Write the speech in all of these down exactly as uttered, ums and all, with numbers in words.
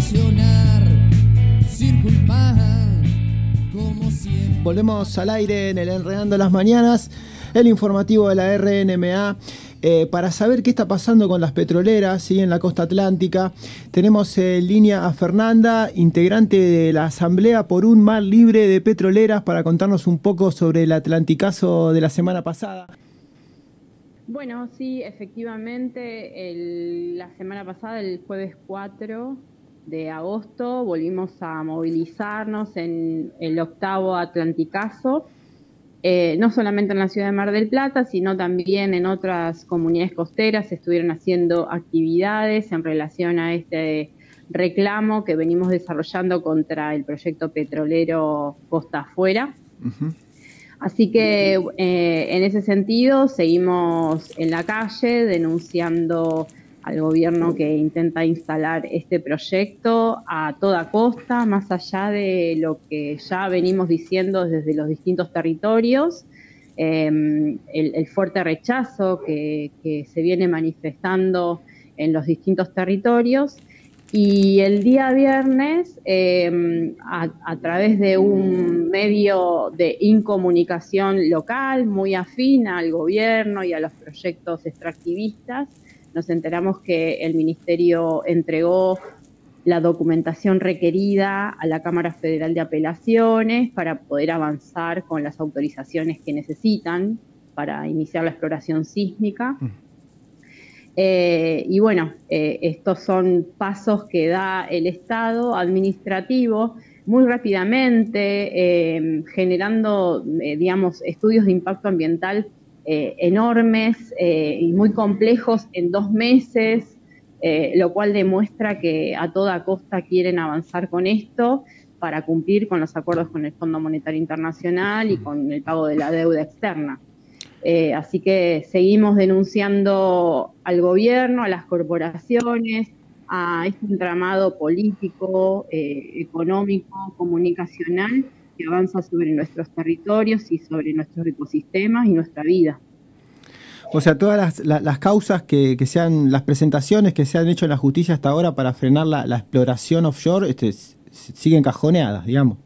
traicionar, circulpar, como siempre. Volvemos al aire en el Enredando las Mañanas, el informativo de la R N M A. Eh, para saber qué está pasando con las petroleras, ¿sí?, en la costa atlántica, tenemos en línea a Fernanda, integrante de la Asamblea por un Mar Libre de Petroleras, para contarnos un poco sobre el Atlanticazo de la semana pasada. Bueno, sí, efectivamente, el, la semana pasada, el jueves cuatro de agosto, volvimos a movilizarnos en el octavo Atlanticazo, eh, no solamente en la ciudad de Mar del Plata, sino también en otras comunidades costeras. Se estuvieron haciendo actividades en relación a este reclamo que venimos desarrollando contra el proyecto petrolero Costa Afuera. Uh-huh. Así que eh, en ese sentido seguimos en la calle denunciando al gobierno que intenta instalar este proyecto a toda costa, más allá de lo que ya venimos diciendo desde los distintos territorios, eh, el, el fuerte rechazo que, que se viene manifestando en los distintos territorios. Y el día viernes, eh, a, a través de un medio de incomunicación local muy afín al gobierno y a los proyectos extractivistas, nos enteramos que el Ministerio entregó la documentación requerida a la Cámara Federal de Apelaciones para poder avanzar con las autorizaciones que necesitan para iniciar la exploración sísmica. Mm. Eh, y bueno, eh, estos son pasos que da el Estado administrativo muy rápidamente, eh, generando, eh, digamos, estudios de impacto ambiental eh, enormes eh, y muy complejos en dos meses, eh, lo cual demuestra que a toda costa quieren avanzar con esto para cumplir con los acuerdos con el Fondo Monetario Internacional y con el pago de la deuda externa. Eh, así que seguimos denunciando al gobierno, a las corporaciones, a este entramado político, eh, económico, comunicacional que avanza sobre nuestros territorios y sobre nuestros ecosistemas y nuestra vida. O sea, todas las, las, las causas que, que sean, las presentaciones que se han hecho en la justicia hasta ahora para frenar la, la exploración offshore este, siguen cajoneadas, digamos.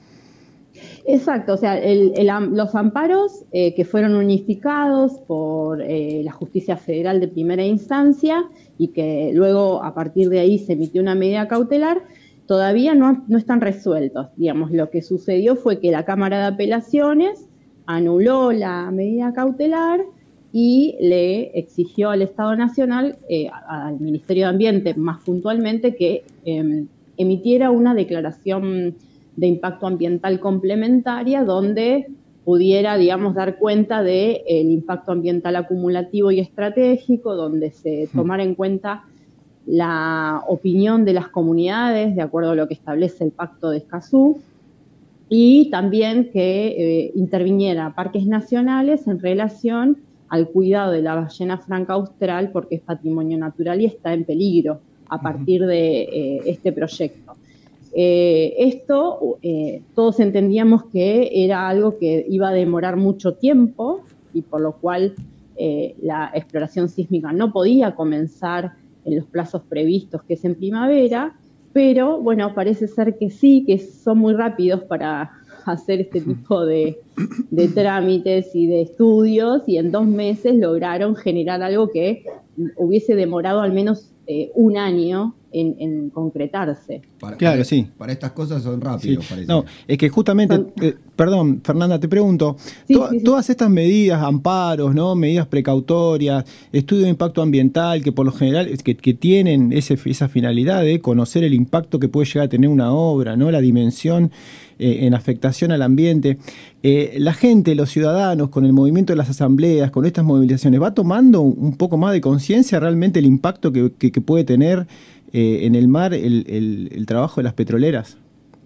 Exacto, o sea, el, el, los amparos eh, que fueron unificados por eh, la Justicia Federal de primera instancia y que luego a partir de ahí se emitió una medida cautelar, todavía no, no están resueltos. Digamos, lo que sucedió fue que la Cámara de Apelaciones anuló la medida cautelar y le exigió al Estado Nacional, eh, al Ministerio de Ambiente más puntualmente, que eh, emitiera una declaración de impacto ambiental complementaria donde pudiera, digamos, dar cuenta del impacto ambiental acumulativo y estratégico, donde se tomara en cuenta la opinión de las comunidades de acuerdo a lo que establece el Pacto de Escazú, y también que eh, interviniera parques nacionales en relación al cuidado de la ballena franca austral, porque es patrimonio natural y está en peligro a partir de eh, este proyecto. Eh, esto, eh, todos entendíamos que era algo que iba a demorar mucho tiempo y por lo cual eh, la exploración sísmica no podía comenzar en los plazos previstos, que es en primavera, pero bueno, parece ser que sí, que son muy rápidos para hacer este tipo de, de trámites y de estudios, y en dos meses lograron generar algo que hubiese demorado al menos eh, un año en, en concretarse. Para, claro, para, sí. Para estas cosas son rápidos, sí. Parece. No, es que justamente, eh, perdón, Fernanda, te pregunto, sí, to- sí, sí. todas estas medidas, amparos, ¿no?, medidas precautorias, estudio de impacto ambiental, que por lo general es que, que tienen ese, esa finalidad de conocer el impacto que puede llegar a tener una obra, ¿no?, la dimensión eh, en afectación al ambiente. Eh, la gente, los ciudadanos, con el movimiento de las asambleas, con estas movilizaciones, ¿va tomando un poco más de conciencia realmente el impacto que, que, que puede tener Eh, en el mar el, el, el trabajo de las petroleras?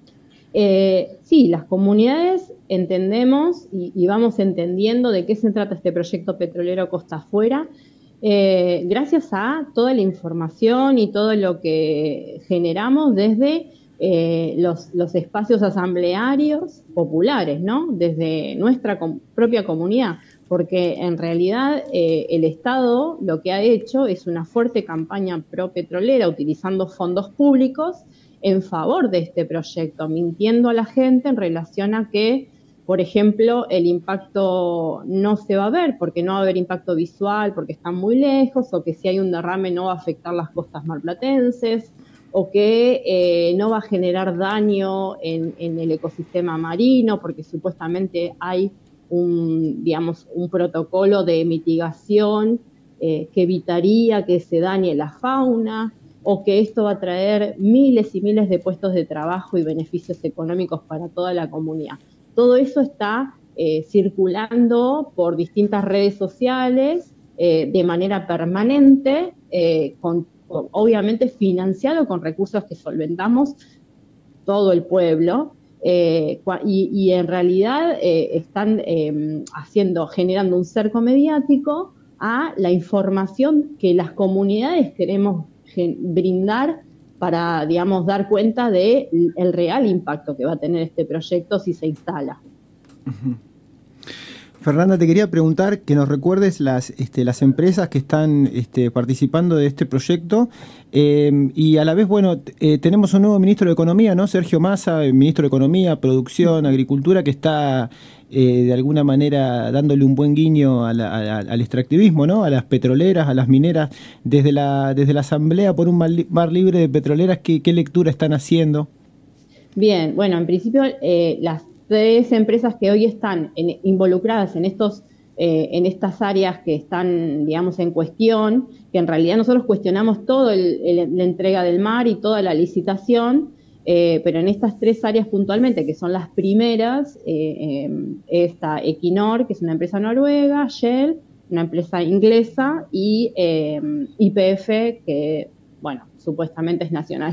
Eh, sí, las comunidades entendemos y, y vamos entendiendo de qué se trata este proyecto petrolero Costa Afuera, eh, gracias a toda la información y todo lo que generamos desde eh, los, los espacios asamblearios populares, ¿no? Desde nuestra com- propia comunidad, porque en realidad eh, el Estado lo que ha hecho es una fuerte campaña pro-petrolera utilizando fondos públicos en favor de este proyecto, mintiendo a la gente en relación a que, por ejemplo, el impacto no se va a ver porque no va a haber impacto visual porque están muy lejos, o que si hay un derrame no va a afectar las costas marplatenses, o que eh, no va a generar daño en, en el ecosistema marino porque supuestamente hay un, digamos, un protocolo de mitigación eh, que evitaría que se dañe la fauna, o que esto va a traer miles y miles de puestos de trabajo y beneficios económicos para toda la comunidad. Todo eso está eh, circulando por distintas redes sociales eh, de manera permanente, eh, con, con, obviamente financiado con recursos que solventamos todo el pueblo, eh, y, y en realidad eh, están eh, haciendo, generando un cerco mediático a la información que las comunidades queremos brindar para, digamos, dar cuenta del el real impacto que va a tener este proyecto si se instala. Uh-huh. Fernanda, te quería preguntar que nos recuerdes las, este, las empresas que están este, participando de este proyecto, eh, y a la vez, bueno, eh, tenemos un nuevo ministro de Economía, ¿no? Sergio Massa, el ministro de Economía, Producción, Agricultura, que está eh, de alguna manera dándole un buen guiño a la, a, al extractivismo, ¿no? A las petroleras, a las mineras. Desde la, desde la Asamblea por un Mar Libre de Petroleras, ¿qué, qué lectura están haciendo? Bien, bueno, en principio eh, las tres empresas que hoy están en, involucradas en estos eh, en estas áreas que están, digamos, en cuestión, que en realidad nosotros cuestionamos todo el, el, la entrega del mar y toda la licitación, eh, pero en estas tres áreas puntualmente, que son las primeras, eh, eh, está Equinor, que es una empresa noruega, Shell, una empresa inglesa, y eh, Y P F, que, bueno, supuestamente es nacional.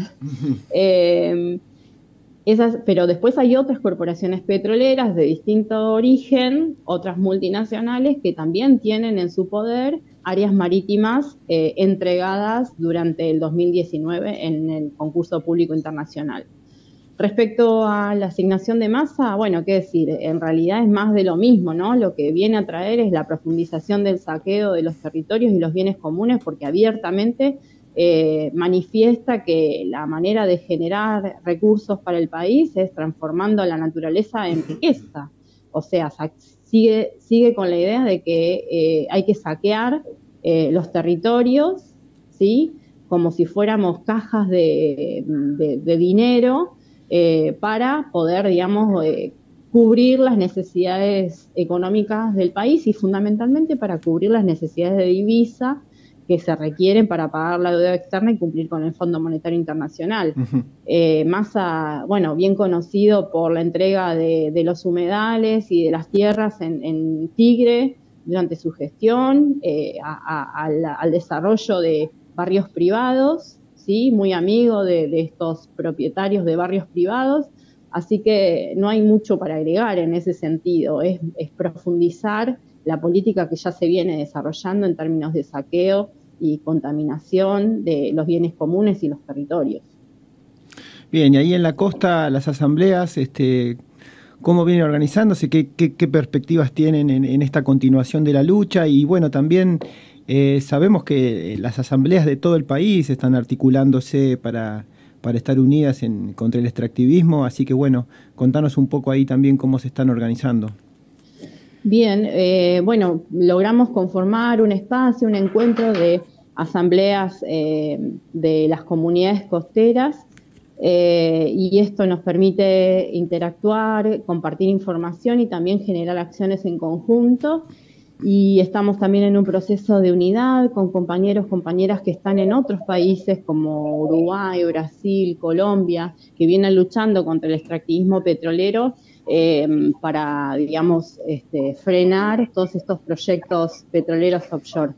eh, Esas, pero después hay otras corporaciones petroleras de distinto origen, otras multinacionales que también tienen en su poder áreas marítimas eh, entregadas durante el dos mil diecinueve en el concurso público internacional. Respecto a la asignación de masa, bueno, qué decir, en realidad es más de lo mismo, ¿no? Lo que viene a traer es la profundización del saqueo de los territorios y los bienes comunes, porque abiertamente Eh, manifiesta que la manera de generar recursos para el país es transformando la naturaleza en riqueza. O sea, sigue, sigue con la idea de que eh, hay que saquear eh, los territorios, ¿sí? Como si fuéramos cajas de, de, de dinero eh, para poder, digamos, eh, cubrir las necesidades económicas del país y fundamentalmente para cubrir las necesidades de divisa que se requieren para pagar la deuda externa y cumplir con el Fondo Monetario Internacional. Uh-huh. Eh, Massa, bueno, bien conocido por la entrega de, de los humedales y de las tierras en, en Tigre durante su gestión, eh, a, a, a la, al desarrollo de barrios privados, ¿sí? Muy amigo de, de estos propietarios de barrios privados, así que no hay mucho para agregar en ese sentido, es, es profundizar la política que ya se viene desarrollando en términos de saqueo y contaminación de los bienes comunes y los territorios. Bien, y ahí en la costa, las asambleas, este, ¿cómo vienen organizándose? ¿Qué, qué, qué perspectivas tienen en, en esta continuación de la lucha? Y bueno, también eh, sabemos que las asambleas de todo el país están articulándose para, para estar unidas en, contra el extractivismo, así que bueno, contanos un poco ahí también cómo se están organizando. Bien, eh, bueno, logramos conformar un espacio, un encuentro de asambleas eh, de las comunidades costeras eh, y esto nos permite interactuar, compartir información y también generar acciones en conjunto. Y estamos también en un proceso de unidad con compañeros, compañeras que están en otros países como Uruguay, Brasil, Colombia, que vienen luchando contra el extractivismo petrolero eh, para, digamos, este, frenar todos estos proyectos petroleros offshore.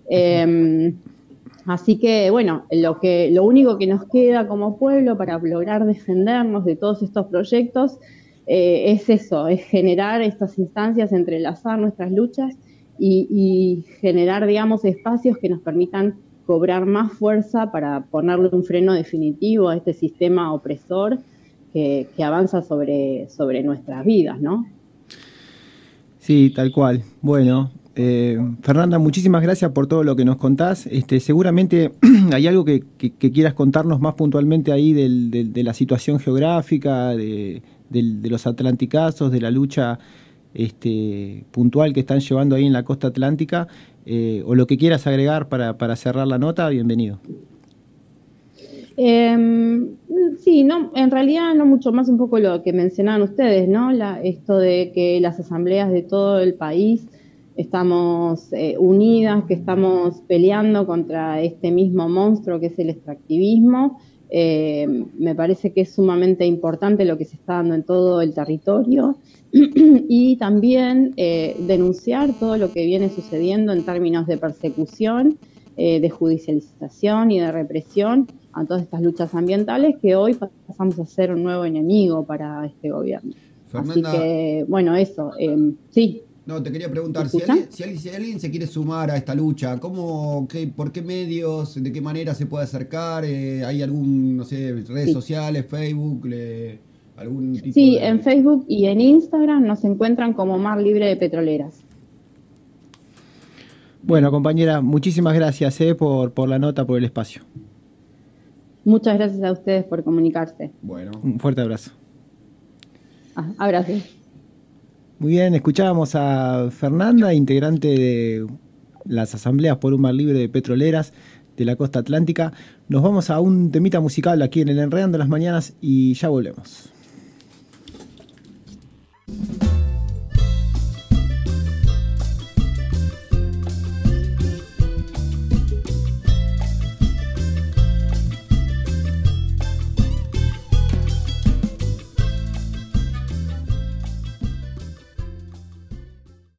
Eh, así que, bueno, lo, que, lo único que nos queda como pueblo para lograr defendernos de todos estos proyectos eh, es eso, es generar estas instancias, entrelazar nuestras luchas Y, y generar, digamos, espacios que nos permitan cobrar más fuerza para ponerle un freno definitivo a este sistema opresor que, que avanza sobre, sobre nuestras vidas, ¿no? Sí, tal cual. Bueno, eh, Fernanda, muchísimas gracias por todo lo que nos contás. Este, seguramente hay algo que, que, que quieras contarnos más puntualmente ahí del, del, de la situación geográfica, de, del, de los atlanticazos, de la lucha este, puntual que están llevando ahí en la costa atlántica, eh, o lo que quieras agregar para, para cerrar la nota, bienvenido. Eh, sí, no, en realidad no mucho más, un poco lo que mencionaban ustedes, ¿no? La, esto de que las asambleas de todo el país estamos eh, unidas, que estamos peleando contra este mismo monstruo que es el extractivismo. Eh, me parece que es sumamente importante lo que se está dando en todo el territorio y también eh, denunciar todo lo que viene sucediendo en términos de persecución, eh, de judicialización y de represión a todas estas luchas ambientales, que hoy pasamos a ser un nuevo enemigo para este gobierno. Fernanda, así que, bueno, eso, eh, sí. No, te quería preguntar, si alguien, si, alguien, si alguien se quiere sumar a esta lucha, ¿cómo, qué, por qué medios, de qué manera se puede acercar? Eh, ¿Hay algún, no sé, redes sí. sociales, Facebook, le, algún tipo Sí, de... en Facebook y en Instagram nos encuentran como Mar Libre de Petroleras. Bueno, compañera, muchísimas gracias eh, por, por la nota, por el espacio. Muchas gracias a ustedes por comunicarse. Bueno. Un fuerte abrazo. Ah, abrazo. Muy bien, escuchábamos a Fernanda, integrante de las asambleas por un mar libre de petroleras de la costa atlántica. Nos vamos a un temita musical aquí en el Enredando las Mañanas y ya volvemos.